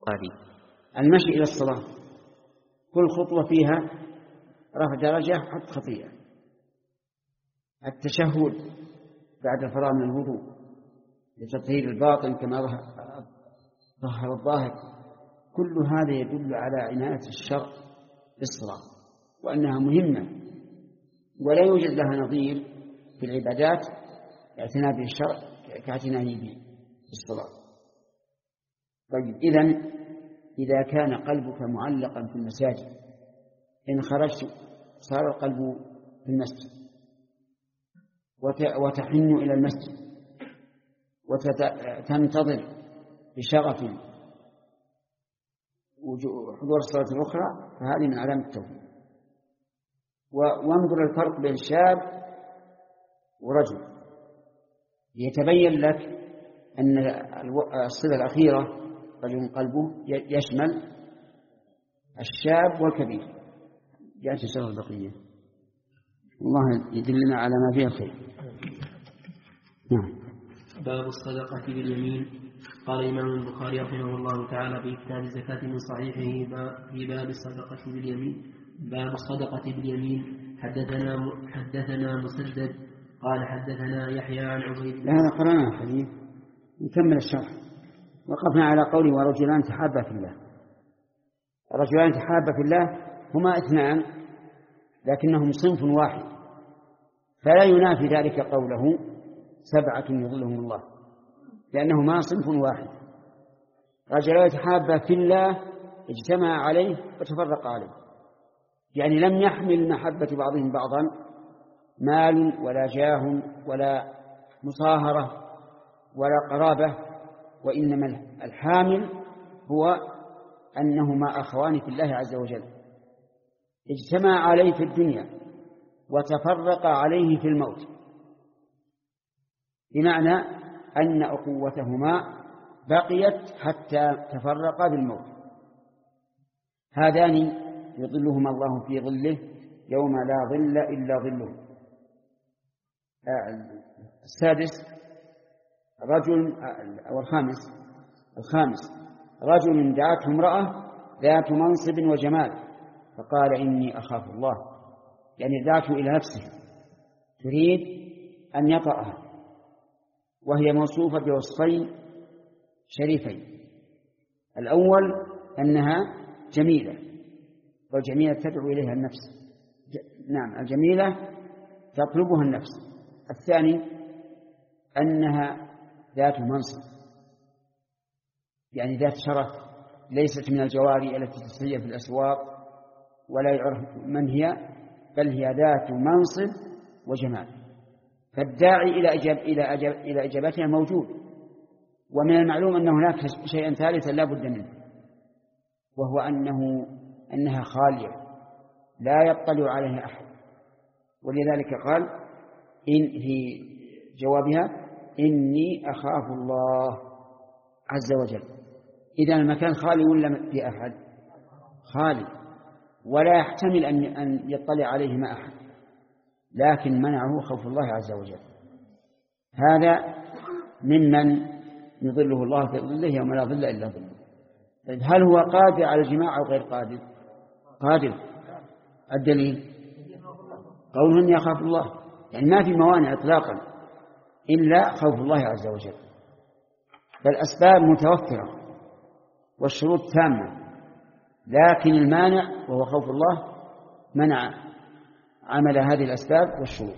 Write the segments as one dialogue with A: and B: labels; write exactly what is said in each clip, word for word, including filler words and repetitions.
A: هذه المشي إلى الصلاة كل خطوة فيها رفع درجة حط خطيئة. التشهد بعد الفراغ من الوضوء لتطهير الباطن كما ظهر الظاهر، كل هذا يدل على عناية الشرع بالصلاة وأنها مهمة ولا يوجد لها نظير في العبادات اعتناء بالشرع كاعتنائه بالصلاة. طيب إذن إذا كان قلبك معلقا في المساجد إن خرجت صار القلب في المسجد وتحن إلى المسجد وتنتظر بشغف حضور الصلاة الأخرى، فهذه من علامة التوحيد. وانظر الفرق بين شاب ورجل يتبين لك أن الصلة الأخيرة رجل قلبه يشمل الشاب والكبير. جاءت الشرع البقية، الله يدلنا على ما فيه الخير. نعم.
B: باب الصدقة باليمين. قال الإمام البخاري رحمه الله تعالى في كتاب الزكاة من صحيحه في باب الصدقة باليمين باب الصدقة باليمين. حدثنا حدثنا مسدد قال حدثنا يحيى عن عبيد.
A: لا هذا قرأنا حديث نكمل الشرح. وقفنا على قوله ورجلان تحابا في الله. الرجلان تحابا في الله هما اثنان لكنهم صنف واحد، فلا ينافي ذلك قوله سبعة يظلهم الله، لأنهما صنف واحد. رجلان تحابا في الله اجتمع عليه وتفرق عليه، يعني لم يحمل محبة بعضهم بعضا مال ولا جاه ولا مصاهرة ولا قرابة، وإنما الحامل هو أنهما أخوان في الله عز وجل اجتمع عليه في الدنيا وتفرق عليه في الموت، بمعنى أن أخوتهما بقيت حتى تفرقا بالموت. هذان يظلهما الله في ظله يوم لا ظل إلا ظله. السادس رجل أو الخامس الخامس رجل دعته امرأة ذات منصب وجمال فقال إني أخاف الله، يعني دعته إلى نفسه تريد أن يطأها وهي موصوفة بوصفين شريفين. الأول أنها جميلة، والجميلة تدعو إليها النفس، نعم الجميلة تطلبها النفس. الثاني أنها ذات منصب، يعني ذات شرف، ليست من الجواري التي تسير في الأسواق ولا يعرف من هي، بل هي ذات منصب وجمال. فالداعي إلى إجاب إلى أجاب إلى إجابتها موجود، ومن المعلوم أن هناك شيئا ثالثا لا بد منه، وهو أنه أنها خالية لا يطلع عليها أحد، ولذلك قال إن في جوابها إني أخاف الله عز وجل. إذا المكان خالي ولا في أحد؟ خالي، ولا يحتمل أن يطلع عليه ما أحد، لكن منعه خوف الله عز وجل. هذا ممن يظله الله في ظله يوم لا ظل إلا ظله. هل هو قادر على الجماع أو غير قادر؟ قادر. الدليل قوله إني أخاف الله، يعني ما في موانع إطلاقا إلا خوف الله عز وجل، فالأسباب متوفرة والشروط تامة، لكن المانع وهو خوف الله منع عمل هذه الأسباب والشروط.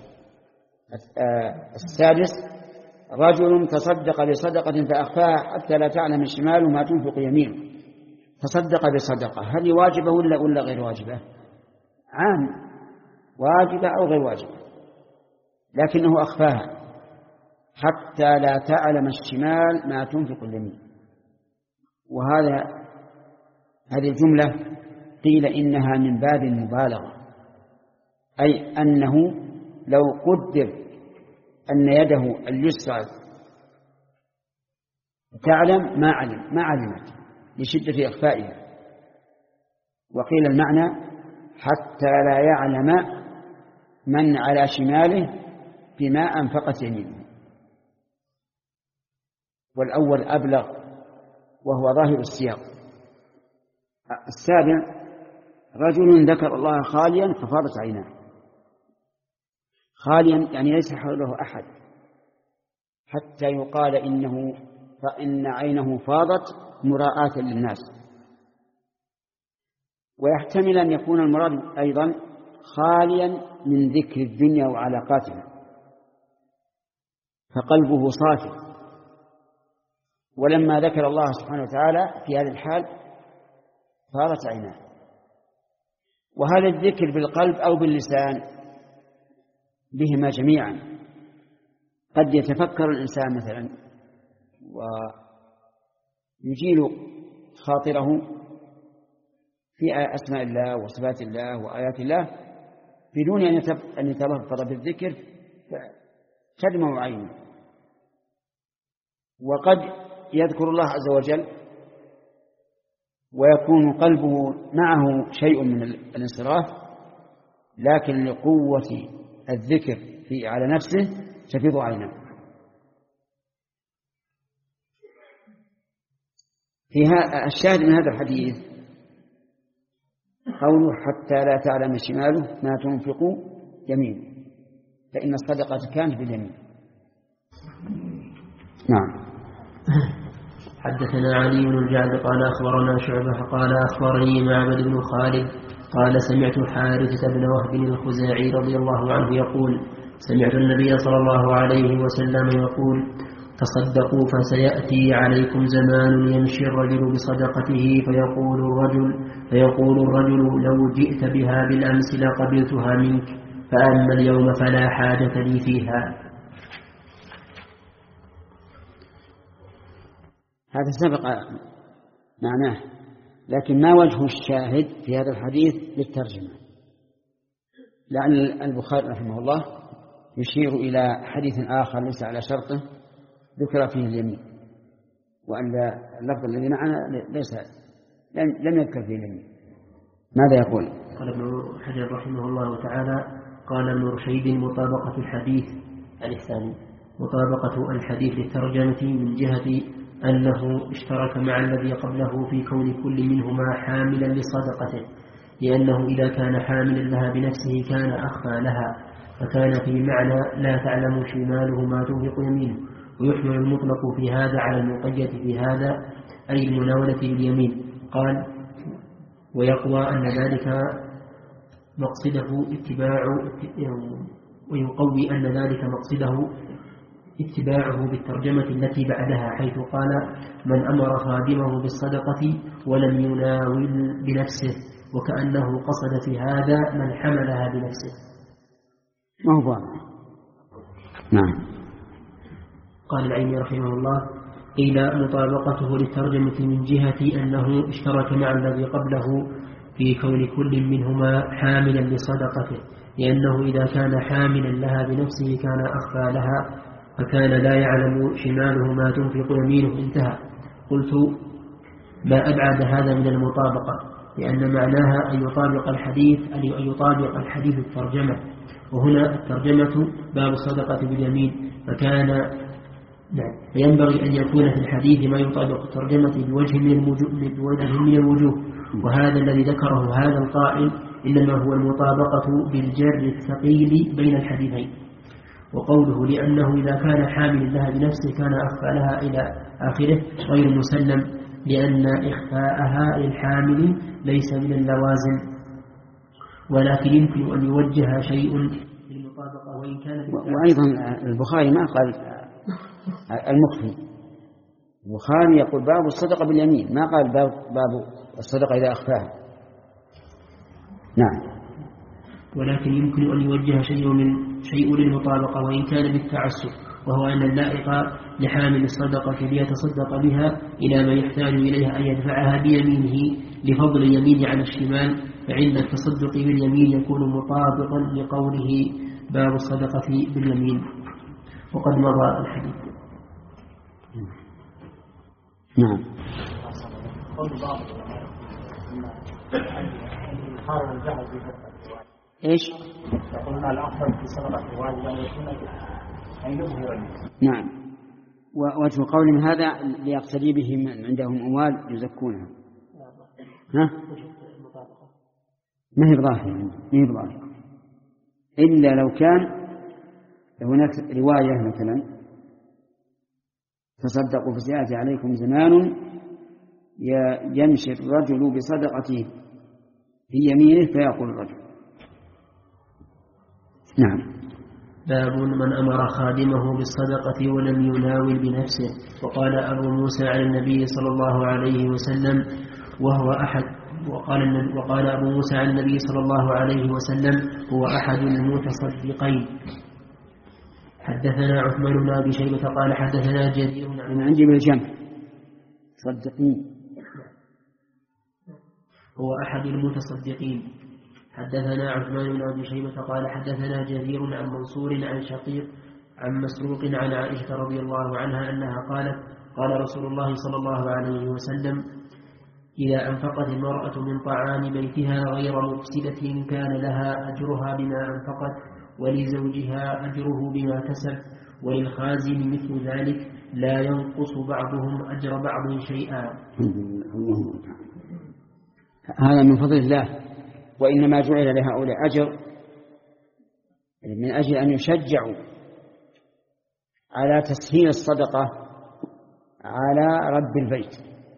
A: السادس رجل تصدق بصدقة فأخفاها حتى لا تعلم شماله ما تنفق يمينه. تصدق بصدقة، هل واجبة ولا ولا غير واجبة؟ عام، واجبة أو غير واجبة، لكنه أخفاها حتى لا تعلم الشمال ما تنفق اليمين. وهذا هذه الجملة قيل إنها من باب المبالغة، أي أنه لو قدر أن يده اليسرى تعلم ما علم ما علمت لشدة إخفائها. وقيل المعنى حتى لا يعلم من على شماله بما أنفقت يمينه. والأول أبلغ وهو ظاهر السياق، السابع رجل ذكر الله خاليا ففاضت عيناه. خاليا يعني ليس حوله أحد حتى يقال إنه فإن عينه فاضت مراءة للناس. ويحتمل أن يكون المراد أيضا خاليا من ذكر الدنيا وعلاقاتها فقلبه صافي، ولما ذكر الله سبحانه وتعالى في هذه الحال فاضت عيناه. وهذا الذكر بالقلب أو باللسان بهما جميعا. قد يتفكر الإنسان مثلا ويجيل خاطره في أسماء الله وصفات الله وآيات الله بدون أن يتلفظ بالذكر تدمع عينه. وقد يذكر الله عز وجل ويكون قلبه معه شيء من الانصراف، لكن لقوة الذكر في على نفسه تفيض عينه. فيها الشاهد من هذا الحديث قوله حتى لا تعلم شماله ما تنفق يمينه، فإن الصدقة كانت باليمين. نعم.
B: حدثنا علي بن الجعد قال أخبرنا شعبة قال أخبرني معبد بن خالد قال سمعت حارثة بن وهب الخزاعي رضي الله عنه يقول سمعت النبي صلى الله عليه وسلم يقول تصدقوا فسيأتي عليكم زمان يمشي الرجل بصدقته فيقول الرجل فيقول الرجل لو جئت بها بالأمس لقبلتها منك، فأما اليوم فلا حاجة لي فيها.
A: هذا سبق معناه، لكن ما وجه الشاهد في هذا الحديث للترجمة؟ لأن البخاري رحمه الله يشير إلى حديث آخر ليس على شرطه ذكر فيه اليمين، وأن اللفظ الذي معنا ليس لم يذكر فيه اليمين. ماذا يقول؟
B: قال ابن حجر رحمه الله تعالى قال ابن رشيد مطابقة الحديث الثاني مطابقة الحديث للترجمة من جهة أنه اشترك مع الذي قبله في كون كل منهما حاملا لصدقته، لأنه إذا كان حاملا لها بنفسه كان أخفى لها، فكان في معنى لا تعلم شماله ما تنفق يمينه. ويحمل المطلق في هذا على المقيد في هذا أي المناولة باليمين. قال ويقوى أن ذلك مقصده اتباع ويقوي أن ذلك مقصده اتباعه بالترجمة التي بعدها، حيث قال من أمر خادمه بالصدقة ولم يناول بنفسه، وكأنه قصد في هذا من حملها بنفسه.
A: ما هو واضح. نعم.
B: قال العيني رحمه الله قيل مطابقته للترجمة من جهة أنه اشترك مع الذي قبله في كون كل منهما حاملا لصدقته، لأنه إذا كان حاملا لها بنفسه كان أخفى لها، فكان لا يعلم شماله ما تنفق يمينه. انتهى. قلت ما أبعد هذا من المطابقة، لأن معناها أن يطابق الحديث أن يطابق الحديث الترجمة، وهنا الترجمة باب الصدقة باليمين، فكان نعم فينبغي أن يكون في الحديث ما يطابق الترجمة بوجه من الوجوه, بوجه من الوجوه وهذا الذي ذكره هذا القائل إنما هو المطابقة بالجر الثقيل بين الحديثين. وقوله لأنه إذا كان حامل لها بنفسه كان أخفى لها إلى آخره غير مسلم، لأن إخفاءها للحامل ليس من اللوازم، ولكن يمكن أن يوجه شيء للمطابقة وإن كان.
A: وأيضا البخاري ما قال المخفي، البخاري يقول باب الصدقة باليمين، ما قال باب, باب الصدقة إذا أخفاها. نعم.
B: ولكن يمكن أن يوجه شيء من شيء للمطابقة وإن كان بالتعسف، وهو أن اللائق لحامل الصدقة ليتصدق بها إلى ما يحتاج إليها أن يدفعها بيمينه لفضل اليمين عن الشمال، فعند التصدق باليمين يكون مطابقا لقوله باب الصدقة باليمين. وقد مضى الحديث.
A: نعم. ايش؟
C: قلنا الأفضل في صدقة الوالد أن يكون أن يظهر.
A: نعم. ووجه قولهم هذا ليقتدي بهم عندهم أموال يزكونها. ها؟ ما هي بظاهرة ما هي بظاهرة إلا لو كان هناك رواية مثلا تصدقوا في سيأتي عليكم زمان يمشي الرجل بصدقته في يمينه فيقول الرجل. نعم.
B: باب من أمر خادمه بالصدقة ولم يناول بنفسه. وقال أبو موسى عن النبي صلى الله عليه وسلم وهو أحد وقال, وقال أبو موسى عن النبي صلى الله عليه وسلم هو أحد المتصدقين. حدثنا عثمان بن أبي شيبة قال حدثنا جرير
A: عن عندي بالجمع صدقين
B: هو أحد المتصدقين. حدثنا عثمان بن أبي شيبة قال حدثنا جرير عن منصور عن شقيق عن مسروق عن عائشة رضي الله عنها أنها قالت قال رسول الله صلى الله عليه وسلم إذا أنفقت المرأة من طعام بيتها غير مفسدة كان لها أجرها بما أنفقت ولزوجها أجره بما كسب وللخازن مثل ذلك لا ينقص بعضهم أجر بعض شيئا.
A: هذا من فضل الله، وإنما جعل لهؤلاء أجر من أجل أن يشجعوا على تسهيل الصدقة على رب البيت،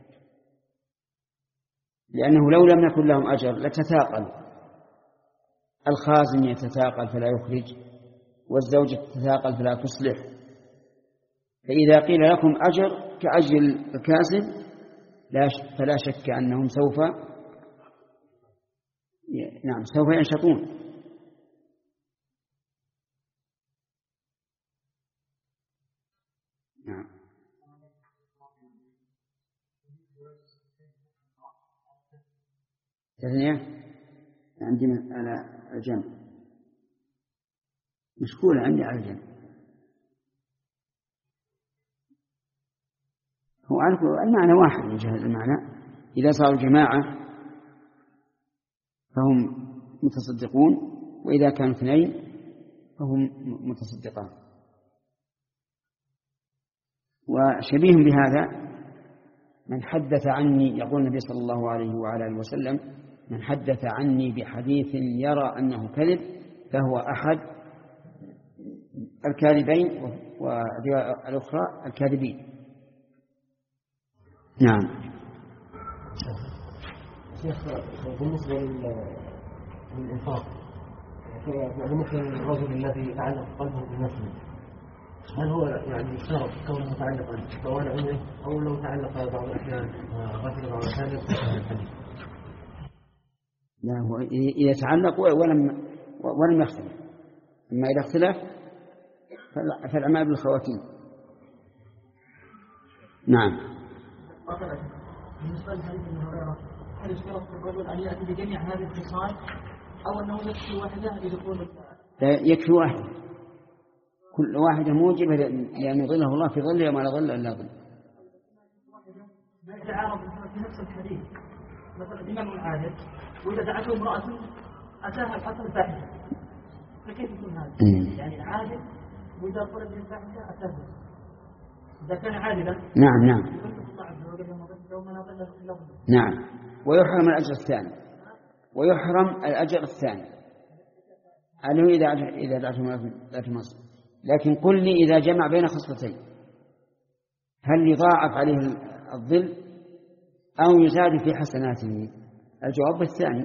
A: لأنه لو لم يكن لهم أجر لتثاقل، الخازن يتثاقل فلا يخرج والزوجة تتثاقل فلا تصلح. فإذا قيل لكم أجر كأجر الكاسب فلا شك أنهم سوف نعم سوف ينشطون. نعم. تثنية عندي على الجنب مشكولة عندي على الجنب. هو أعرف المعنى واحد من جهة المعنى، إذا صاروا جماعة فهم متصدقون، وإذا كانوا اثنين فهم متصدقان. وشبيه بهذا من حدث عني، يقول النبي صلى الله عليه وعلى آله وسلم من حدث عني بحديث يرى أنه كذب فهو أحد الكاذبين والأخرى الكاذبين. نعم.
C: شيخ بالنسبة للإنفاق مثل الرجل الذي تعلق قلبه بنفسه، هل هو يعني يشترط كونه متعلقا طوال عمره أو لو تعلق بعض الأحيان غفل بعض الأحيان يستطيع الحديث؟
A: لا، هو إذا تعلق ولم ولم يختلف، أما إذا اختلف فالأعمال بالخواتيم. نعم.
D: بالنسبة لحديث ابن هريرة هل يشترط الرجل أن يأتي بجميع هذه الخصال أو أنه يكفي واحدة لدخول؟
A: يكفي واحدة، كل واحدة موجبة لأن يظله الله في ظله وما لا ظل إلا ظل.
D: ما يتعارض في نفس الحديث مثلا الإمام العادل وإذا دعته امرأة أتاها الحسن الفاحشة فكيف يكون هذا؟ يعني عادل وإذا طلب من الفاحشة أتاها إذا كان عادلا.
A: نعم نعم نعم. ويحرم الأجر الثاني، ويحرم الأجر الثاني أنه إذا إذا دعته مصر. لكن قل لي إذا جمع بين خصلتين هل يضاعف عليه الظل أو يزاد في حسناته؟ الجواب الثاني،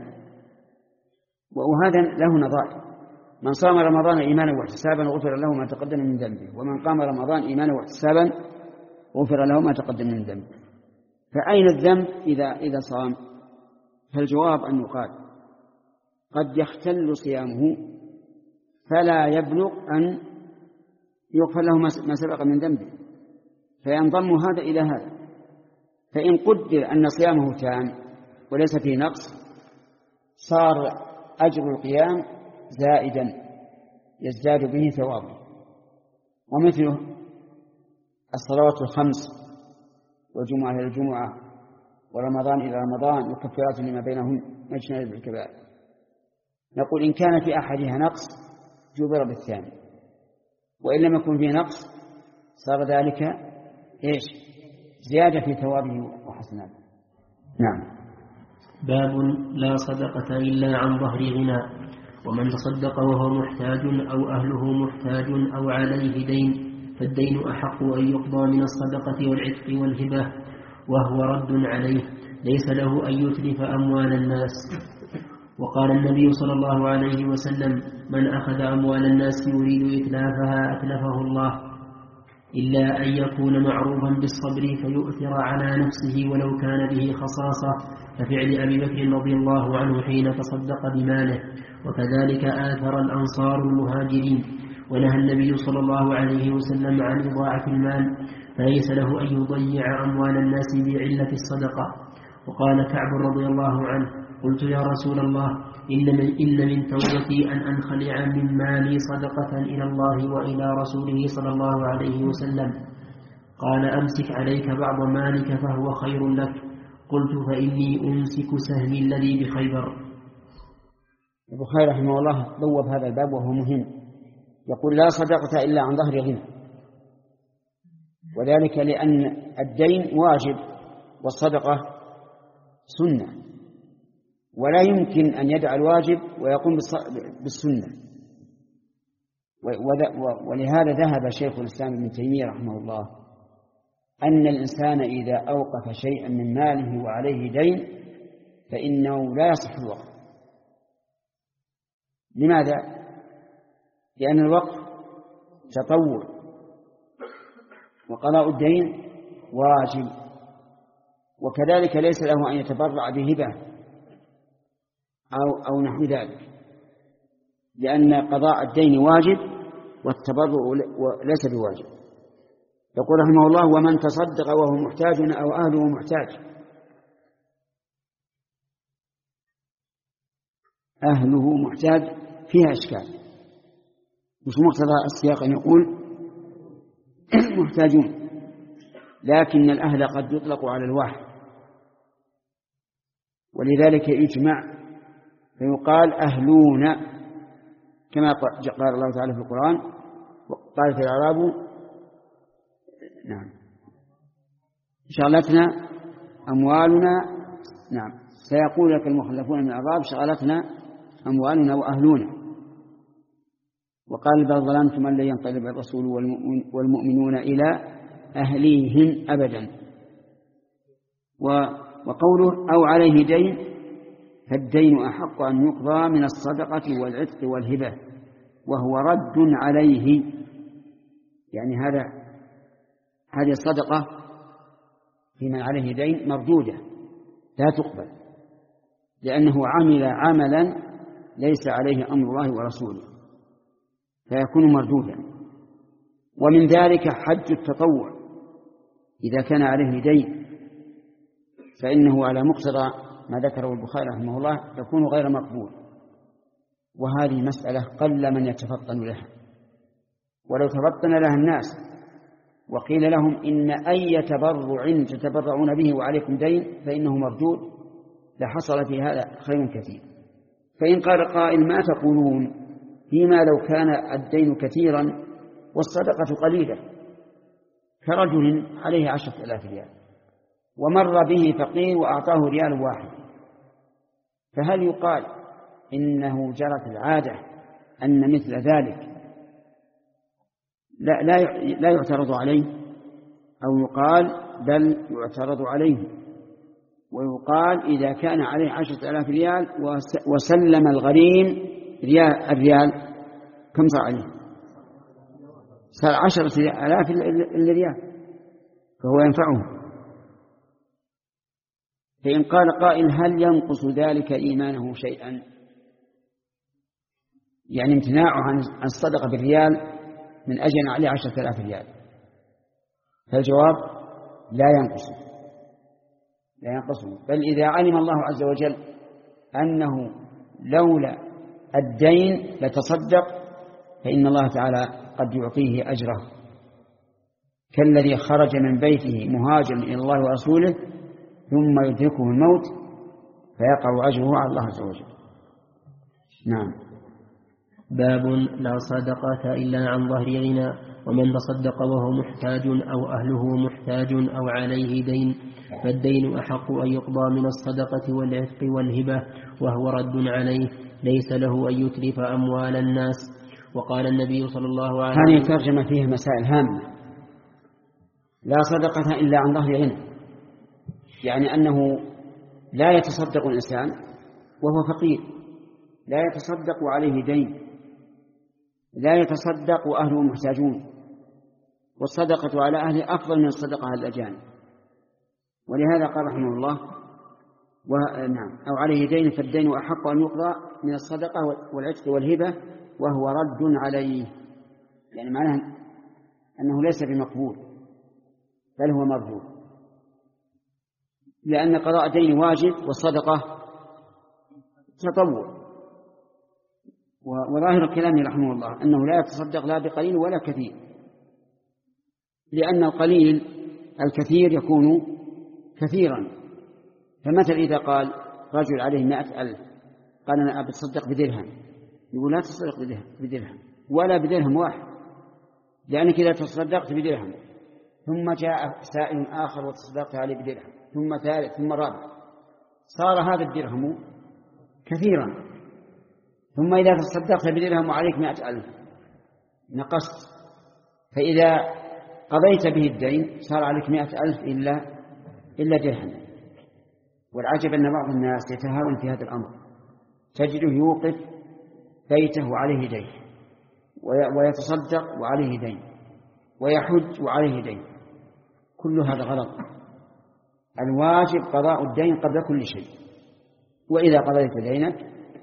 A: وهذا له نظائر. من صام رمضان إيمانا واحتسابا غفر له ما تقدم من ذنبه، ومن قام رمضان إيمانا واحتسابا غفر له ما تقدم من ذنبه. فأين الذنب إذا إذا صام؟ فالجواب أن يقال قد يختل صيامه فلا يبلغ أن يغفر له ما سبق من ذنبه، فينضم هذا إلى هذا. فإن قدر أن صيامه تام وليس فيه نقص صار أجر القيام زائدا يزداد به ثوابه. ومثله الصلوات الخمس والجمعة إلى الجمعة ورمضان إلى رمضان وكفارات لما بينهم مجتنب الكبائر. نقول إن كان في أحدها نقص جبر بالثاني، وإن لم يكن فيه نقص صار ذلك إيش؟ زيادة في ثوابه وحسناته. نعم.
B: باب لا صدقة إلا عن ظهر غنى. ومن تصدق وهو محتاج أو أهله محتاج أو عليه دين فالدين أحق أن يقضى من الصدقة والعتق والهبة وهو رد عليه، ليس له أن يتلف أموال الناس. وقال النبي صلى الله عليه وسلم: من أخذ أموال الناس يريد إتلافها أتلفه الله، إلا أن يكون معروفا بالصبر فيؤثر على نفسه ولو كان به خصاصة، كفعل أبي بكر رضي الله عنه حين تصدق بماله، وكذلك آثر الأنصار المهاجرين. ونهى النبي صلى الله عليه وسلم عن إضاعة المال، فليس له أن يضيع أموال الناس بعلة الصدقة. وقال كعب رضي الله عنه: قلت يا رسول الله، إن من, إن من توبتي أن أنخلع من مالي صدقة إلى الله وإلى رسوله صلى الله عليه وسلم. قال: أمسك عليك بعض مالك فهو خير لك. قلت: فإني أمسك سهمي الذي بخيبر.
A: البخاري رحمه الله بوب هذا الباب وهو مهم، يقول: لا صدقة إلا عن ظهر غنى، وذلك لأن الدين واجب والصدقة سنة، ولا يمكن أن يدع الواجب ويقوم بالسنة. ولهذا ذهب شيخ الإسلام ابن تيمية رحمه الله أن الإنسان إذا أوقف شيئا من ماله وعليه دين فإنه لا يصح الوقف. لماذا؟ لأن الوقف تطوع وقضاء الدين واجب، وكذلك ليس له أن يتبرع بهبة أو, أو نحو ذلك، لأن قضاء الدين واجب والتبرع ليس بواجب. يقول رحمه الله: ومن تصدق وهو محتاج أو أهله محتاج. أهله محتاج فيها إشكال، مش مقتضى السياق أن يقول محتاجون، لكن الأهل قد يطلق على الواحد، ولذلك يجمع فيقال أهلون، كما قال الله تعالى في القرآن: قالت الأعراب نعم شغلتنا أموالنا، نعم سيقول لك المخلفون من الأعراب: شغلتنا أموالنا وأهلنا. وقال: بل ظننتم أن لن ينقلب الرسول والمؤمنون إلى أهليهم أبدا. وقوله: أو عليه دين، فالدين أحق أن يقضى من الصدقة والعتق والهبة وهو رد عليه. يعني هذا هذه الصدقة في من عليه دين مردودة لا تقبل، لأنه عمل عملا ليس عليه أمر الله ورسوله فيكون مردودا. ومن ذلك حج التطوع، إذا كان عليه دين فإنه على مقتضى ما ذكره البخاري رحمه الله يكون غير مقبول، وهذه مسألة قل من يتفطن لها، ولو تفطن لها الناس وقيل لهم: إن أي تبرع تتبرعون به وعليكم دين فإنه مردود، لحصل في هذا خير كثير. فإن قال قائل: ما تقولون فيما لو كان الدين كثيرا والصدقة قليلة، كرجل عليه عشرة آلاف ريال ومر به فقير وأعطاه ريال واحد، فهل يقال إنه جرت العادة أن مثل ذلك لا, لا, لا يعترض عليه، أو يقال بل يعترض عليه ويقال إذا كان عليه عشرة آلاف ريال وسلم الغريم ريال الريال كم صار عليه؟ صار عشرة آلاف الريال، فهو ينفعه. فإن قال قائل: هل ينقص ذلك إيمانه شيئا؟ يعني امتناعه عن الصدقة بالريال من أجل عليه عشرة آلاف ريال، فالجواب: لا ينقص لا ينقصه، بل إذا علم الله عز وجل أنه لولا الدين لتصدق فإن الله تعالى قد يعطيه أجره، كالذي خرج من بيته مهاجرا إلى الله ورسوله ثم يدركه الموت فيقع أجره على الله عز وجل. نعم.
B: باب لا صدقة إلا عن ظهر غنى. ومن تصدق وهو محتاج أو أهله محتاج أو عليه دين فالدين أحق أن يقضى من الصدقة والعتق والهبة وهو رد عليه، ليس له أن يتلف أموال الناس. وقال النبي صلى الله عليه وسلم:
A: هذه الترجمة فيها مسائل هامة. لا صدقة إلا عن ظهر غنى، يعني أنه لا يتصدق الإنسان وهو فقير، لا يتصدق عليه دين، لا يتصدق وأهله محتاجون، والصدقة على أهله أفضل من الصدقة على الأجانب. ولهذا قال رحمه الله: ونعم أو عليه دين فالدين أحق أن يقضى من الصدقة والعتق والهبة وهو رد عليه، يعني معناه أنه ليس بمقبول بل هو مردود، لأن قضاء الدين واجب والصدقة تطوع. وظاهر الكلام رحمه الله أنه لا يتصدق لا بقليل ولا كثير، لأن القليل الكثير يكون كثيرا. فمثل إذا قال رجل عليه مائة ألف قال أنا أتصدق بدرهم، يقول لا تصدق بدرهم ولا بدرهم واحد، لأنك إذا تصدقت بدرهم ثم جاء سائل آخر وتصدقت عليه بدرهم ثم ثالث ثم رابع صار هذا الدرهم كثيرا، ثم إذا تصدقت بدرهم وعليك مائة ألف نقصت، فإذا قضيت به الدين صار عليك مائة ألف إلا إلا درهم. والعجب أن بعض الناس يتهاون في هذا الأمر، تجده يوقف بيته وعليه دين، ويتصدق وعليه دين، ويحج وعليه دين. كل هذا غلط. الواجب قضاء الدين قبل كل شيء، وإذا قضيت دينك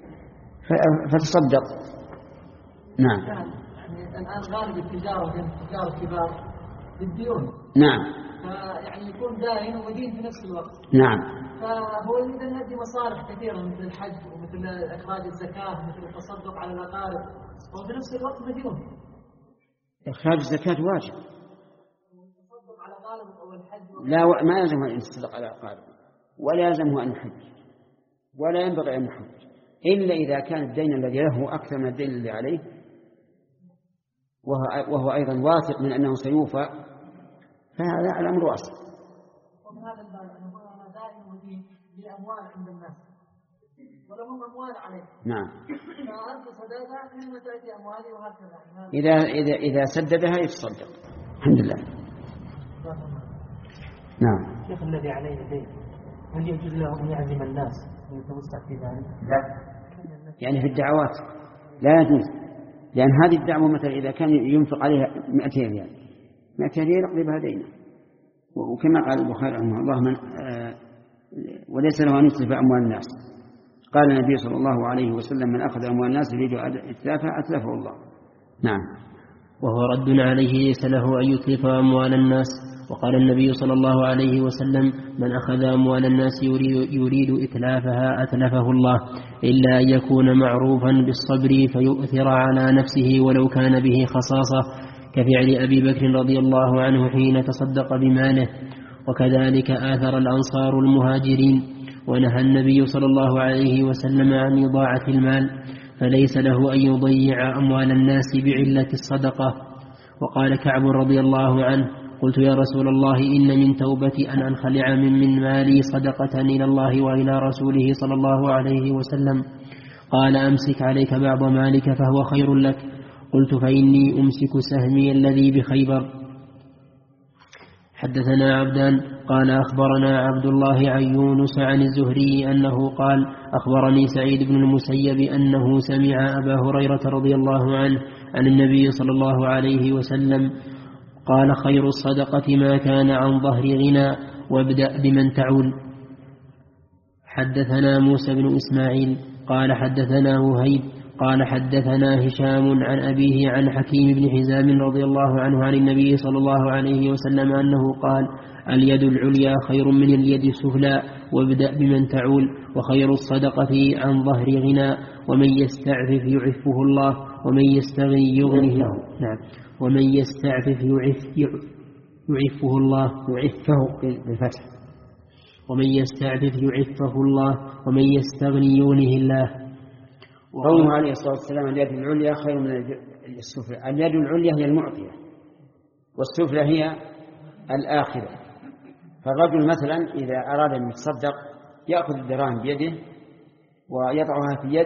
A: فتصدق. نعم.
D: يعني الآن غالب التجارة التجار الكبار بالديون.
A: نعم.
D: فيعني يكون دائن ومدين في نفس الوقت.
A: نعم.
D: فهو يريد أن يؤدي مصالح كثيرة مثل الحج ومثل إخراج الزكاة ومثل التصدق على الأقارب، وفي نفس الوقت مديون.
A: إخراج الزكاة واجب.
D: التصدق على الأقارب أو الحج
A: لا و... ما يلزمه أن يتصدق على الأقارب، ولا يلزمه أن يحج، ولا ينبغي أن يحج، إلا إذا كان الدين الذي له أكثر من الدين الذي عليه، وهو, وهو أيضا واثق من أنه سيوفى، فهذا الأمر واسع.
D: ومن هذا الباب أنه هو دائم ودين لأموال عند الناس ولهم أموال عليه.
A: نعم.
D: فأنت سددها حينما تأتي أموالي وهكذا.
A: إذا إذا إذا سددها يتصدق. الحمد لله. نعم.
C: الشيخ الذي عليه الدين هل يجوز له أن يعزم الناس ويتوسع في ذلك؟
A: لا. يعني في الدعوات لا يجوز، لأن هذه الدعوة مثلا إذا كان ينفق عليها مئتين ريال مئتين ريال يقضي بها دينه، وكما قال البخاري رحمه الله: من آه وليس له أن يتلف أموال الناس. قال النبي صلى الله عليه وسلم: من أخذ أموال الناس يريد إتلافها أتلفه الله. نعم.
B: وهو رد عليه ليس له أن يتلف أموال الناس. وقال النبي صلى الله عليه وسلم: من أخذ أموال الناس يريد, يريد إتلافها أتلفه الله، إلا أن يكون معروفا بالصبر فيؤثر على نفسه ولو كان به خصاصة، كفعل أبي بكر رضي الله عنه حين تصدق بماله. وكذلك آثر الأنصار المهاجرين. ونهى النبي صلى الله عليه وسلم عن إضاعة المال، فليس له أن يضيع أموال الناس بعلة الصدقة. وقال كعب رضي الله عنه: قلت يا رسول الله إن من توبتي أن أنخلع من, من مالي صدقة إلى الله وإلى رسوله صلى الله عليه وسلم. قال: أمسك عليك بعض مالك فهو خير لك. قلت: فإني أمسك سهمي الذي بخيبر. حدثنا عبدان قال أخبرنا عبد الله عن يونس عن الزهري أنه قال: أخبرني سعيد بن المسيب أنه سمع أبا هريرة رضي الله عنه عن النبي صلى الله عليه وسلم قال: خير الصدقة ما كان عن ظهر غنى، وابدأ بمن تعول. حدثنا موسى بن إسماعيل قال حدثنا وهيب قال حدثنا هشام عن أبيه عن حكيم بن حزام رضي الله عنه عن النبي صلى الله عليه وسلم أنه قال: اليد العليا خير من اليد السفلى، وابدأ بمن تعول. وخير الصدقة عن ظهر غنى، ومن يستعفف يعفه الله، ومن يستغني يغنه. نعم. ومن يستعفف يعف يعفه الله يعفه بالفتح. ومن يستعفف يعفه الله، ومن يستغني يغنه الله.
A: قوله عليه الصلاة والسلام: اليد العليا خير من اليد السفلى. اليد العليا هي المعطية، والسفلى هي الآخرة. فالرجل مثلا إذا أراد أن يتصدق يأخذ الدراهم بيده ويضعها في يد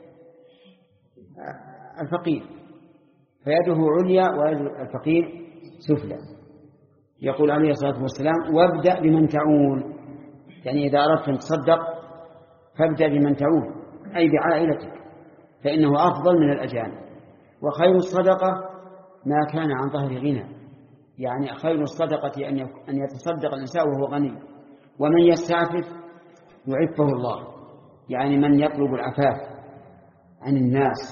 A: الفقير فيده عليا ويد الفقير سفلى. يقول عليه الصلاة والسلام وابدأ بمن تعول، يعني إذا أردت أن تصدق فابدأ بمن تعول أي بعائلتك فإنه أفضل من الأجانب. وخير الصدقة ما كان عن ظهر غنى، يعني خير الصدقة أن يتصدق الإنسان وهو غني، ومن يستعفف يعفه الله، يعني من يطلب العفاف عن الناس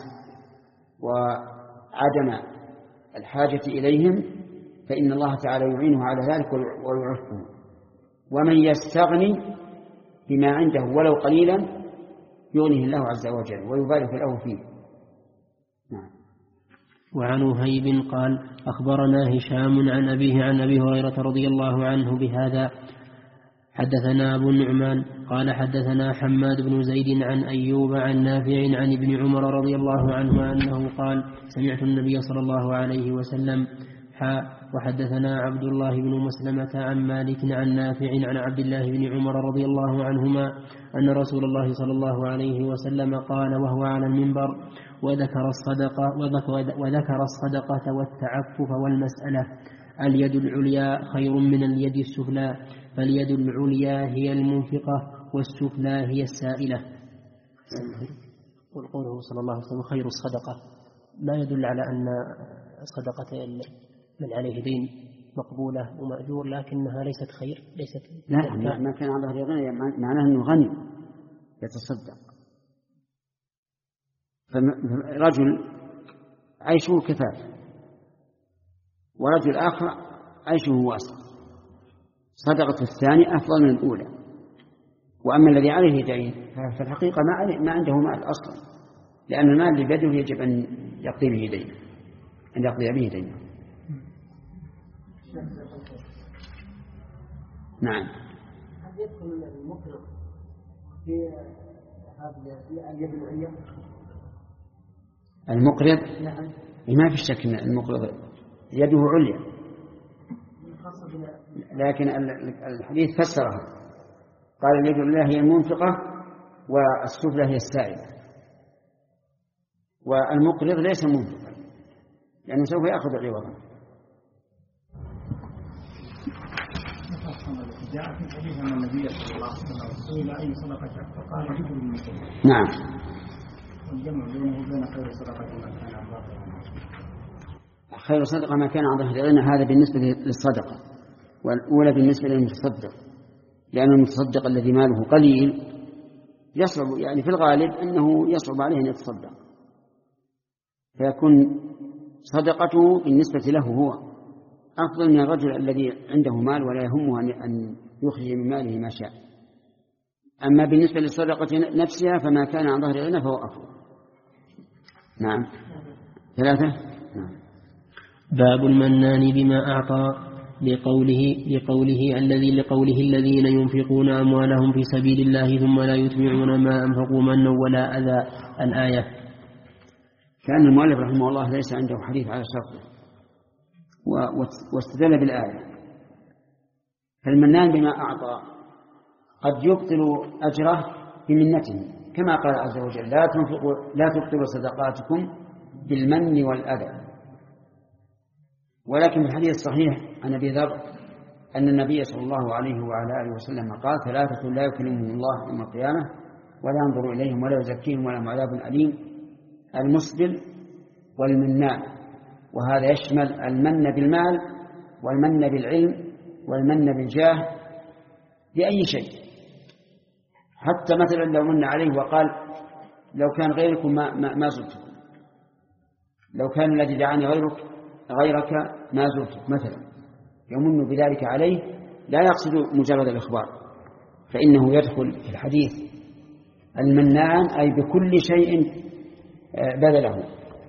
A: وعدم الحاجة إليهم فإن الله تعالى يعينه على ذلك ويعفه. ومن يستغني بما عنده ولو قليلا يغنيه الله عز وجل ويبارك له فيه. نعم.
B: وعن وهيب قال أخبرنا هشام عن أبيه عن أبي هريرة رضي الله عنه بهذا. حدثنا أبو النعمان قال حدثنا حماد بن زيد عن أيوب عن نافع عن ابن عمر رضي الله عنه أنه قال سمعت النبي صلى الله عليه وسلم حا وحدثنا عبد الله بن مسلمة عن مالك عن نافع عن عبد الله بن عمر رضي الله عنهما أن رسول الله صلى الله عليه وسلم قال وهو على المنبر وذكر الصدقة, وذكر الصدقة والتعفف والمسألة اليد العليا خير من اليد السفلى، فاليد العليا هي المنفقة والسفلى هي السائلة. وقوله صلى الله عليه وسلم خير الصدقة لا يدل على أن صدقة من عليه دين مقبولة ومأجور، لكنها ليست خير ليست
A: لا ما كان على ظهر غني معناه أنه غني يتصدق. فرجل عيشه كفاف ورجل آخر عيشه واسع، صدقة الثاني أفضل من الأولى. وأما الذي عليه دين فالحقيقة ما, عليه ما عنده مال أصلا، لأن المال اللي بيده يجب أن يقضي به دين أن يقضي به دين. نعم.
D: هل يدخل المقرض في هذه اليد العليا؟
A: المقرض
D: نعم.
A: ما في شك أن المقرض يده عليا، لكن الحديث فسرها قال اليد العليا هي المنفقة والسفلى هي السائلة. والمقرض ليس منفقا لأنه سوف يأخذ عوضا.
C: جاء في الحديث أن النبي صلى الله عليه وسلم سئل أي صدقة فقال جبر المسلم.
A: نعم.
C: والجمع بينه وبين خير صدقة ما كان عن ظهر غنى.
A: خير صدقة ما كان عن ظهر غنى هذا بالنسبة للصدقة، والأولى بالنسبة للمتصدق، لأن المتصدق الذي ماله قليل يصعب يعني في الغالب أنه يصعب عليه أن يتصدق، فيكون صدقته بالنسبة له هو أفضل من الرجل الذي عنده مال ولا يهمه أن يخرج من ماله ما شاء. أما بالنسبة للصدقة نفسها فما كان عن ظهر غنى فهو أفضل. نعم. ثلاثة. نعم.
B: باب المنان بما أعطى لقوله, لقوله الذي لقوله الذين ينفقون أموالهم في سبيل الله ثم لا يتبعون ما أنفقوا منا ولا أذى الآية.
A: كأن المؤلف رحمه الله ليس عنده حديث على شرطه واستدل بالآية. فالمنان بما أعطى قد يبطل أجره بمنته، كما قال عز وجل لا تنفقوا لا تبطلوا صدقاتكم بالمن والأذى. ولكن في الحديث الصحيح عن أبي ذر أن النبي صلى الله عليه وعلى آله وسلم قال ثلاثة لا يكلمهم الله يوم القيامة ولا ينظر إليهم ولا يزكيهم ولهم عذاب أليم: المسبل والمنان. وهذا يشمل المن بالمال والمن بالعلم والمن بالجاه بأي شيء. حتى مثلا لو من عليه وقال لو كان غيركم ما, ما, ما زرتكم، لو كان الذي دعاني غيرك غيرك ما زرتك مثلا، يمن بذلك عليه لا يقصد مجرد الإخبار، فإنه يدخل في الحديث المنان أي بكل شيء بذله.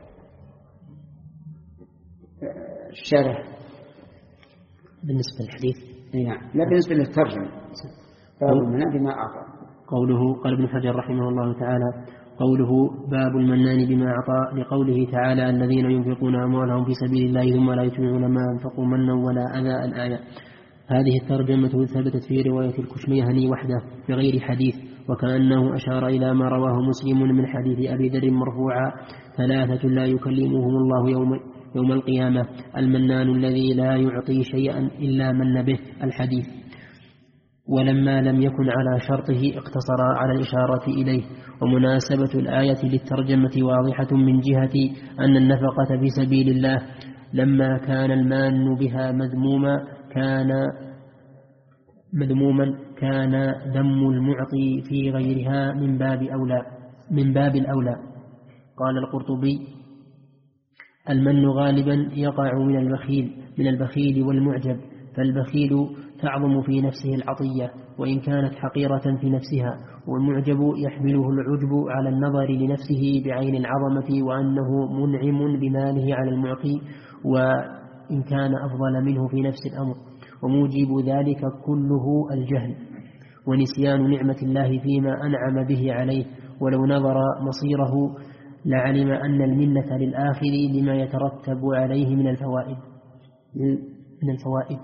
A: الشارح
B: بالنسبة للحديث
A: نعم لا بالنسبة للترجمة باب المنان بما أعطى.
B: قوله قال ابن حجر رحمه الله تعالى قوله باب المنان بما أعطى لقوله تعالى الذين ينفقون أموالهم في سبيل الله ثم لا يتبعون ما أنفقوا منا ولا أذى الآية. هذه الترجمة ثبتت في رواية الكشميهني وحده بغير حديث، وكأنه أشار إلى ما رواه مسلم من حديث أبي ذر مرفوعا ثلاثة لا يكلمهم الله يوم, يوم القيامة المنان الذي لا يعطي شيئا إلا من به الحديث. ولما لم يكن على شرطه اقتصر على الإشارة إليه. ومناسبة الآية للترجمة واضحة من جهة أن النفقة في سبيل الله لما كان المان بها مذموما كان مذموما كان ذم المعطي في غيرها من باب أولى من باب الأولى. قال القرطبي المن غالبا يقع من البخيل من البخيل والمعجب، فالبخيل تعظم في نفسه العطية وإن كانت حقيرة في نفسها، والمعجب يحمله العجب على النظر لنفسه بعين العظمة وأنه منعم بماله على المعطي وإن كان أفضل منه في نفس الأمر، وموجب ذلك كله الجهل ونسيان نعمة الله فيما أنعم به عليه. ولو نظر مصيره لعلم أن المنة للآخر لما يترتب عليه من الفوائد من الفوائد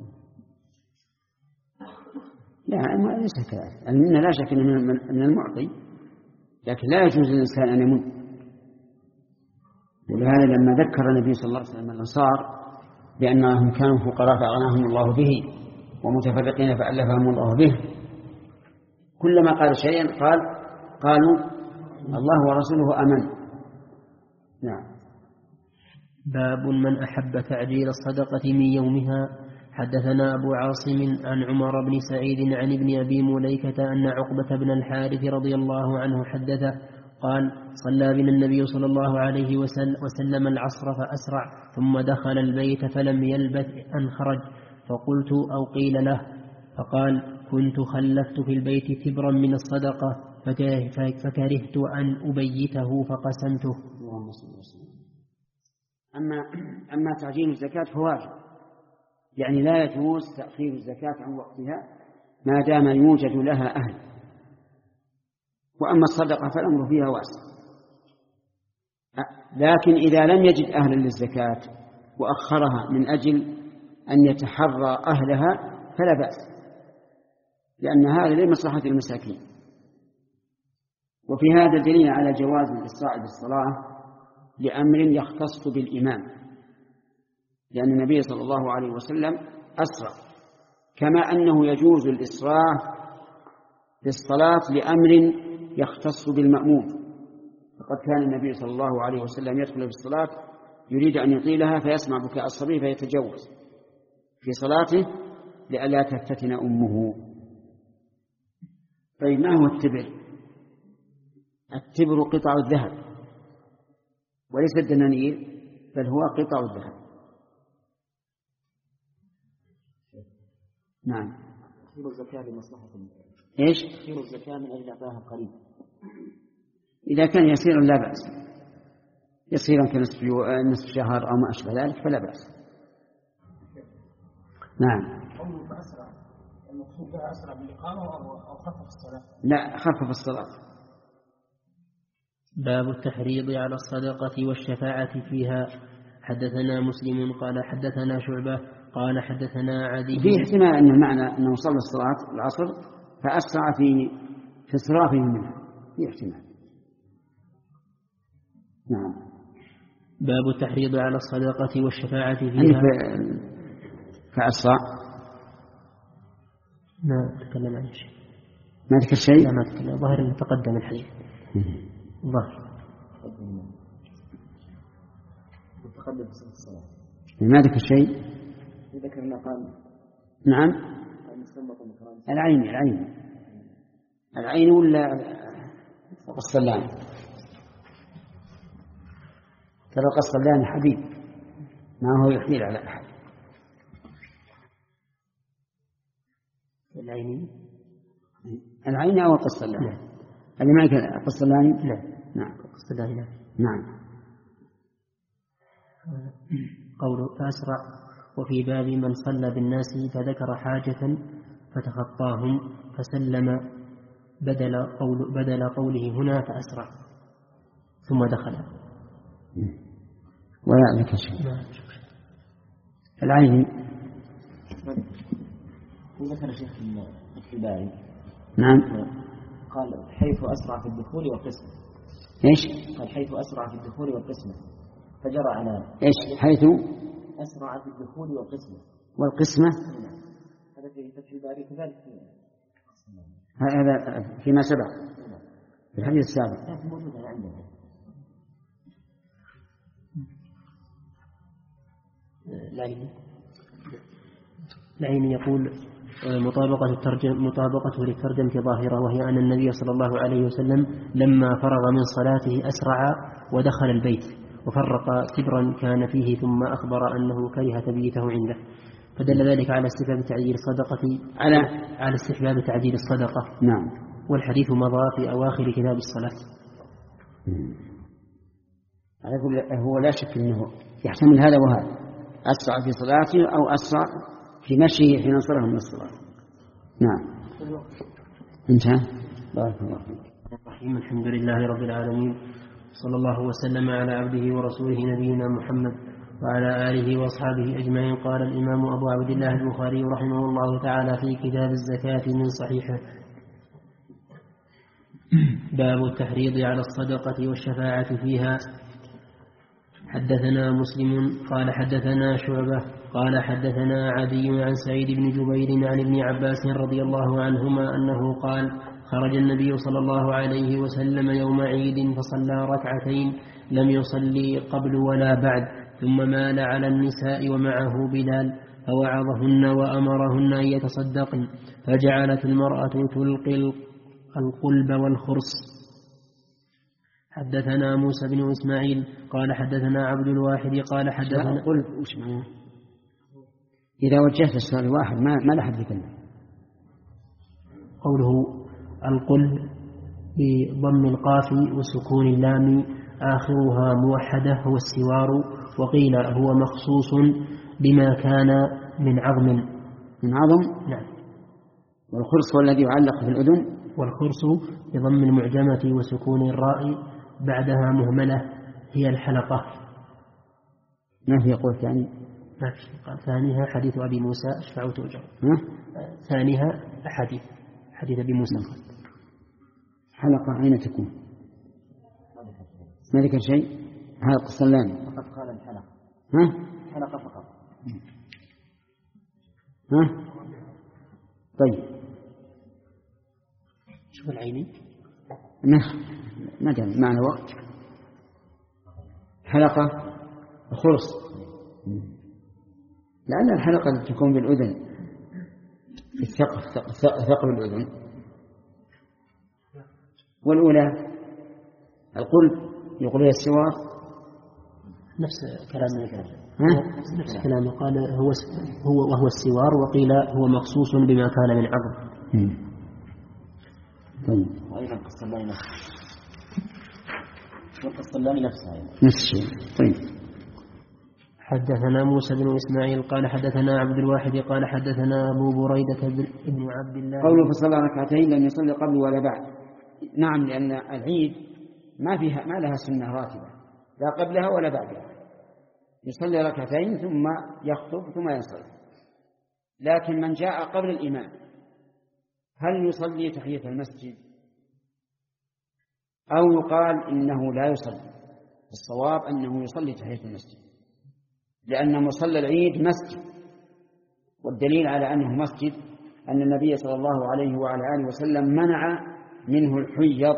A: لا ليس كذلك. المنة لا شك من المعطي، لكن لا يجوز للإنسان أن يمن. ولهذا لما ذكر النبي صلى الله عليه وسلم الأنصار بأنهم كانوا فقراء فأغناهم الله به ومتفرقين فألفهم الله به، كلما قال شيئا قال قالوا الله ورسوله أمن. نعم.
B: باب من أحب تعجيل الصدقة من يومها. حدثنا أبو عاصم عن عمر بن سعيد عن ابن أبي مليكة أن عقبة بن الحارث رضي الله عنه حدثه قال صلى بنا النبي صلى الله عليه وسلم العصر فأسرع ثم دخل البيت فلم يلبث أن خرج، فقلت أو قيل له فقال كنت خلفت في البيت تبرا من الصدقة فكرهت أن أبيته فقسمته.
A: أما, أما تعجيل الزكاة فواجب، يعني لا يجوز تأخير الزكاة عن وقتها ما دام يوجد لها أهل. وأما الصدقة فالأمر فيها واسع، لكن إذا لم يجد أهلا للزكاة وأخرها من أجل أن يتحرى أهلها فلا بأس، لأن هذا لمصلحة المساكين. وفي هذا دليل على جواز الإسراع بالصلاة لأمر يختص بالإمام، لأن النبي صلى الله عليه وسلم أسرع، كما أنه يجوز الإسراع بالصلاة لأمر يختص بالمأموم. فقد كان النبي صلى الله عليه وسلم يدخل بالصلاة يريد أن يطيلها فيسمع بكاء الصبي فيتجوز في صلاته لئلا تفتتن أمه. طيب ما هو التبر؟ التبر قطع الذهب وليس الدنانير، بل هو قطع الذهب. نعم.
C: تأخير الزكاة لمصلحة
A: إيش؟
C: تأخير الزكاة من أجل إعطائها قريب.
A: إذا كان يسيرا لا بأس، يسيرا كنصف نصف شهر أو ما أشبه ذلك فلا بأس. نعم.
D: قوله فأسرع، المقصود بها أسرع بالإقامة أو خفف الصلاة؟
A: لا، خفف الصلاة.
B: باب التحريض على الصدقة والشفاعة فيها. حدثنا مسلم قال حدثنا شعبة قال حدثنا عدي.
A: في احتمال أن المعنى أنه صلى الصلاة العصر فأسرع في في إسرافه منها، في احتمال. نعم.
B: باب التحريض على الصدقة والشفاعة فيها.
A: فأسرع
B: ما تكلم عن شيء.
A: ما ذكر شيء؟
B: لا ما تكلم، ظاهر أنه تقدم الحديث. ظاهر
C: تقدم في الصلاة.
A: ما ذكر شيء؟
C: ذكر المقام.
A: نعم. العين العين العين ولا الصلان؟ ترى الصلان حبيب ما هو يحيل على أحد.
B: العين
A: العين أو القصلان؟ نعم. اللي معك القصلان؟
B: نعم.
A: نعم.
B: القصلان. نعم.
A: نعم.
B: قوله فأسرع. وفي باب من صلى بالناس فذكر حاجة فتخطاهم فسلم بدل, قول بدل قوله هنا فأسرع ثم دخل.
A: ولا لك شيء. العين
C: ذكر شيخ الباري
A: نعم
C: قال حيث أسرع في الدخول والقسمة.
A: إيش؟
C: قال حيث أسرع في الدخول والقسمة فجرى على
A: إيش حيث
C: أسرع في الدخول والقسمة
A: والقسمة.
C: هذا في فتح الباري كذلك
A: هذا فيما سبق في الحديث السابق.
C: لكن موجودة عندنا.
B: العين يقول مطابقة الترجم مطابقته للترجمة ظاهرة، وهي أن النبي صلى الله عليه وسلم لما فرغ من صلاته أسرع ودخل البيت وفرق كبرا كان فيه ثم أخبر أنه كره تبيته عنده، فدل ذلك على استحباب تعجيل الصدقة
A: على
B: على استحباب تعجيل الصدقة.
A: نعم.
B: والحديث مضى في أواخر كتاب الصلاة.
A: هو لا شك أنه يحتمل هذا وهذا، أسرع في صلاته أو أسرع في مشيه حين انصرف من الصلاة. نعم. انتهى. بارك الله فيك.
B: الرحيم. الحمد لله رب العالمين، صلى الله وسلم على عبده ورسوله نبينا محمد وعلى آله وأصحابه أجمعين. قال الإمام أبو عبد الله البخاري رحمه الله تعالى في كتاب الزكاة من صحيحه: باب التحريض على الصدقة والشفاعة فيها. حدثنا مسلم قال حدثنا شعبة قال حدثنا عدي عن سعيد بن جبير عن ابن عباس رضي الله عنهما أنه قال: خرج النبي صلى الله عليه وسلم يوم عيد فصلى ركعتين لم يصلي قبل ولا بعد، ثم مال على النساء ومعه بلال فوعظهن وأمرهن أن يتصدقن، فجعلت المرأة تلقي القلب والخرص. حدثنا موسى بن إسماعيل قال حدثنا عبد الواحد قال حدثنا
A: قل وش معناه؟ إذا وجهت السؤال واحد ما ما لحد يكلم.
B: قوله القلب بضم القاف وسكون اللام آخرها موحدة هو السوار، وقيل هو مخصوص بما كان من عظم.
A: من عظم؟
B: نعم.
A: والخرص هو الذي يعلق في الأذن.
B: والخرص بضم المعجمة وسكون الراء بعدها مهملة هي الحلقة.
A: ما في قول ثاني؟
B: ما في. قال ثانيها حديث أبي موسى اشفع تؤجر. ثانيها حديث حديث أبي موسى.
A: حلقة أين تكون؟ ما ذكر شيء؟ حلقة السلام
C: فقط قال الحلقة.
A: ها؟
C: حلقة فقط.
A: ها؟ طيب
B: شوف العيني
A: ما ما دام معنا وقت. حلقة خرص، لأن الحلقة تكون بالأذن في الثقب ثقب الأذن. والأولى القلب يقول هي السوار.
B: نفس كلام نفس كلامه قال هو هو وهو السوار، وقيل هو مخصوص بما كان من عظم.
A: طيب.
C: وأيضا القسطلاني نفسه. والقسطلاني نفسه
A: نفس الشيء. طيب.
B: حدثنا موسى بن إسماعيل قال حدثنا عبد الواحد قال حدثنا أبو بريدة بن عبد الله.
A: قوله فصلى ركعتين لم يصلي قبل ولا بعد. نعم، لأن العيد ما فيها ما لها سنة راتبة لا قبلها ولا بعدها، يصلي ركعتين ثم يخطب ثم يصلي. لكن من جاء قبل الإمام هل يصلي تحية المسجد أو يقال إنه لا يصلي؟ الصواب أنه يصلي تحية المسجد، لأن مصلى العيد مسجد، والدليل على أنه مسجد أن النبي صلى الله عليه وعلى آله وسلم منع منه الحيض،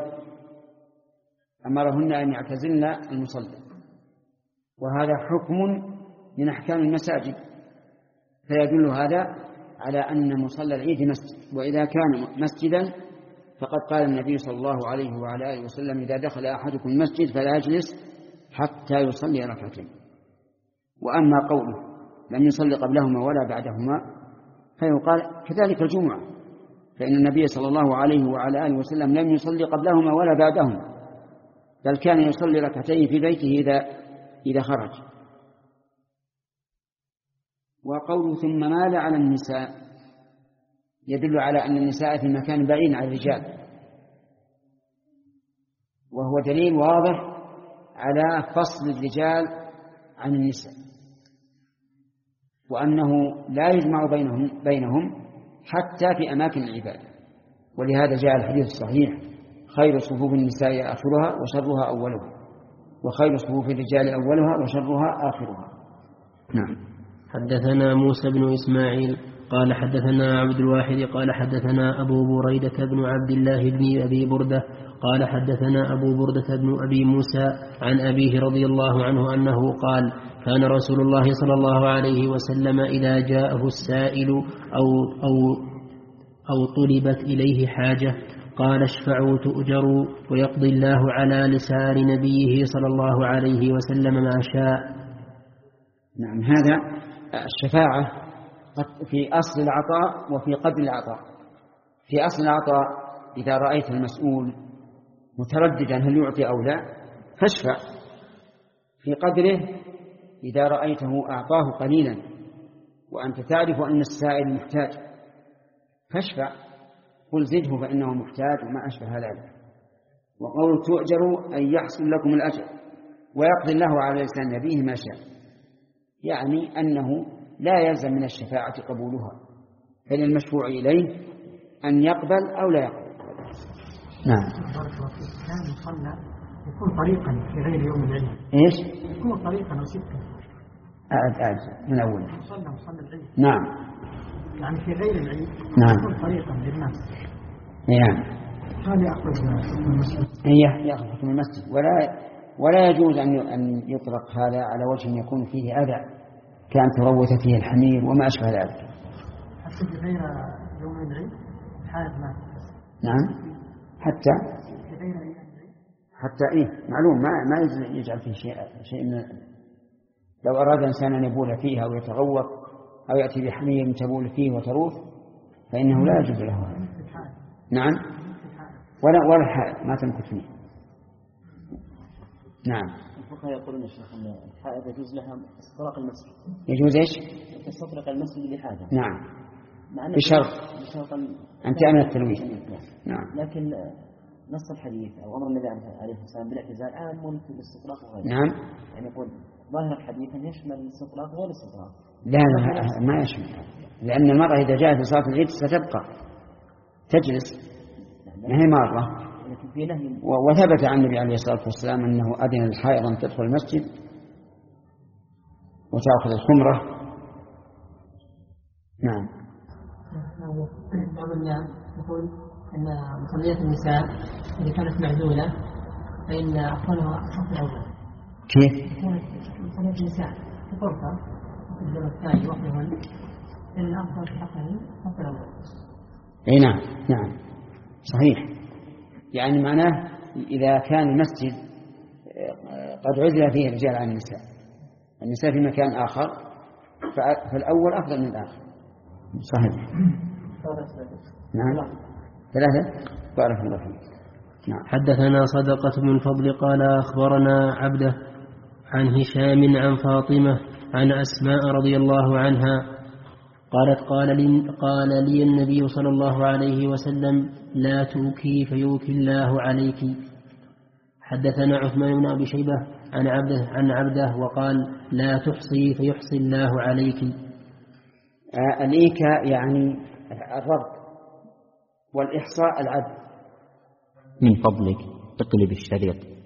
A: أمرهن أن يعتزلن المصلى، وهذا حكم من أحكام المساجد، فيدل هذا على أن مصلى العيد مسجد. وإذا كان مسجدا فقد قال النبي صلى الله عليه وعلى آله وسلم: إذا دخل أحدكم المسجد فلا يجلس حتى يصلي ركعتين. وأما قوله لم يصلي قبلهما ولا بعدهما فيقال كذلك الجمعة، فإن النبي صلى الله عليه وعلى آله وسلم لم يصلي قبلهما ولا بعدهما، بل كان يصلي ركعتين في بيته إذا إذا خرج. وقوله ثم مال على النساء يدل على أن النساء في مكان بعيد عن الرجال، فهو دليل واضح على فصل الرجال عن النساء، وأنه لا يجمع بينهم, بينهم حتى في أماكن العبادة. ولهذا جاء الحديث الصحيح: خير صفوف النساء آخرها وشرها أولها، وخير صفوف الرجال أولها وشرها آخرها. نعم.
B: حدثنا موسى بن إسماعيل قال حدثنا عبد الواحد قال حدثنا أبو بريدة بن عبد الله بن أبي بردة قال حدثنا أبو بردة بن أبي موسى عن أبيه رضي الله عنه أنه قال: كان رسول الله صلى الله عليه وسلم إذا جاءه السائل أو, أو, أو طلبت إليه حاجة قال: اشفعوا تؤجروا ويقضي الله على لسان نبيه صلى الله عليه وسلم ما شاء.
A: نعم. هذا الشفاعة في أصل العطاء وفي قدر العطاء. في أصل العطاء إذا رأيت المسؤول مترددا هل يعطي أو لا فاشفع. في قدره إذا رأيته أعطاه قليلا وأنت تعرف أن السائل محتاج فاشفع، قل زده فإنه محتاج وما أشبه ذلك. وقول تؤجروا أن يحصل لكم الأجر ويقضي الله على لسان نبيه ما شاء، يعني أنه لا يلزم من الشفاعة قبولها، فللمشفوع إليه أن يقبل أو لا يقبل. نعم.
D: كان يصلى يكون طريقا في غير يوم العيد.
A: إيش؟
D: يكون طريقا أو سكة.
A: أعد أعد من أول.
D: يصلى مصلى العيد.
A: نعم.
D: يعني في غير العيد.
A: نعم.
D: يكون طريقا للناس.
A: نعم.
D: هذا يأخذ من المسجد.
A: هي يأخذ من المسجد، ولا ولا يجوز أن أن يطلق هذا على وجه يكون فيه أذى كأن تروث فيه الحمير وما أشبه ذلك.
D: حتى في غير يوم العيد حال ما.
A: نعم. حتى
D: في غير يوم العيد.
A: حتى إيه معلوم ما ما يجعل فيه شيء شيء من. لو أراد إنسان أن يبول فيها أو يتغوط أو يأتي بحمير تبول فيه وتروث فإنه لا يجوز له هذا. نعم. ولا ولا حائط ما تمكث فيه. نعم.
C: الفقهاء يقولون يا شيخ أن الحائض يجوز لها استطراق المسجد.
A: يجوز إيش؟
C: تستطرق المسجد لحاجة.
A: نعم. بشرط
C: بشرط
A: أن تأمن التلويث. نعم.
C: لكن نص الحديث أو أمر النبي عليه الصلاة والسلام بالاعتزال عام في الاستطراق وغيره.
A: نعم.
C: يعني يقول ظاهر الحديث أن يشمل الاستطراق غير الاستطراق.
A: لا لا ما يشمل، لأن المرأة إذا جاءت في صلاة العيد ستبقى تجلس ما هي مرة. وثبت عن النبي عليه الصلاة والسلام أنه أذن الحائض أن تدخل المسجد وتأخذ الخمرة. نعم.
D: بعض الناس يقول أن مصليات النساء إذا كانت معزولة فإن أفضلها الصف الأول.
A: كيف؟
D: مصليات النساء في غرفة في الدور الثاني وحدهن فإن أفضل في حقهن الصف الأول.
A: أي نعم نعم صحيح. يعني معناه إذا كان المسجد قد عزل فيه الرجال عن النساء، النساء في مكان آخر فالأول أفضل من الآخر. صحيح. نعم. ثلاثة. بارك الله فيك. نعم.
B: حدثنا صدقة بن الفضل قال أخبرنا عبده عن هشام عن فاطمة عن أسماء رضي الله عنها قالت قال لي, قال لي النبي صلى الله عليه وسلم: لا توكي فيوكي الله عليك. حدثنا عثمان بن أبي شيبة عن عبده, عن عبده وقال: لا تحصي فيحصي الله عليك.
A: آه الإيكاء يعني الربط، والإحصاء العد.
E: من فضلك اقلب الشريط.